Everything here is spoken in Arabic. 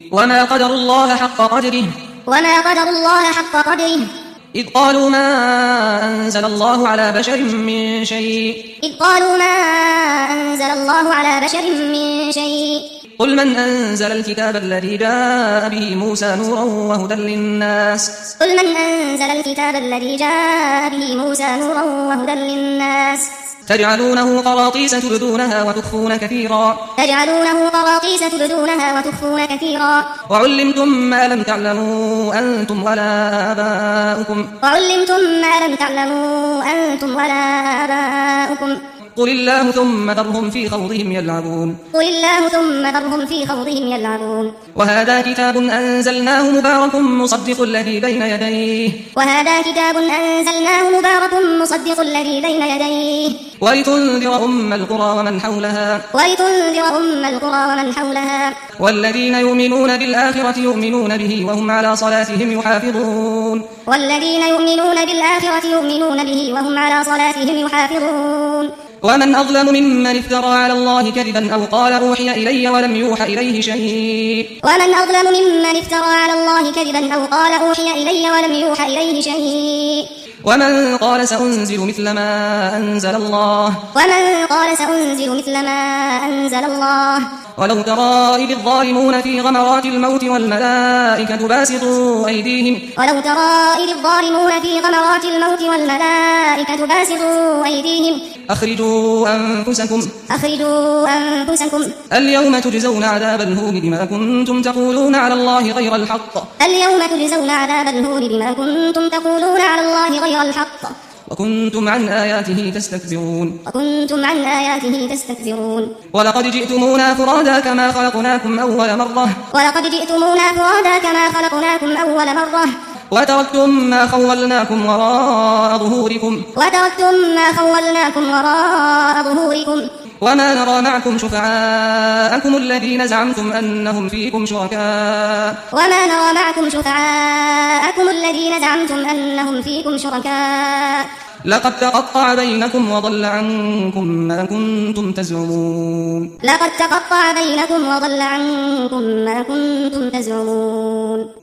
وما قدر الله حق قدره وما قدر الله حق قدره إذ قالوا ما أنزل الله على بشر من شيء إذ قالوا ما أنزل الله على بشر من شيء قل من أنزل الكتاب الذي جاء به موسى نورا وهدى للناس قل من أنزل الكتاب الذي جاء به موسى نورا وهدى للناس تجعلونه قراطيس تبدونها وتخفون كثيرا وعلمتم ما لم تعلموا أنتم ولا آباؤكم قل الله ثم ذرهم في خوضهم يلعبون وهذا كتاب أنزلناه مبارك مصدق الذي بين يديه ولتنذر أم القرى ومن حولها والذين يؤمنون بالآخرة يؤمنون به وهم على صلاتهم يحافظون ومن أظلم ممن افترى على الله كذبا أو قال أوحي إلي ولم يوحى إليه شيء ومن قال سأنزل مثل ما أنزل الله ولو ترى إذ الظالمون في غمرات الموت والملائكة باسطوا أيديهم أخرجوا أنفسكم اليوم تجزون عذاب الهون بما كنتم تقولون على الله غير الحق وكنتم عن آياته تستكبرون ولقد جئتمونا فرادا كما خلقناكم أول مرة وتركتم ما خولناكم وراء ظهوركم وما نرى معكم شفعاءكم الذين زعمتم أنهم فيكم شركاء لقد تقطع بينكم وضل عنكم ما كنتم تزعمون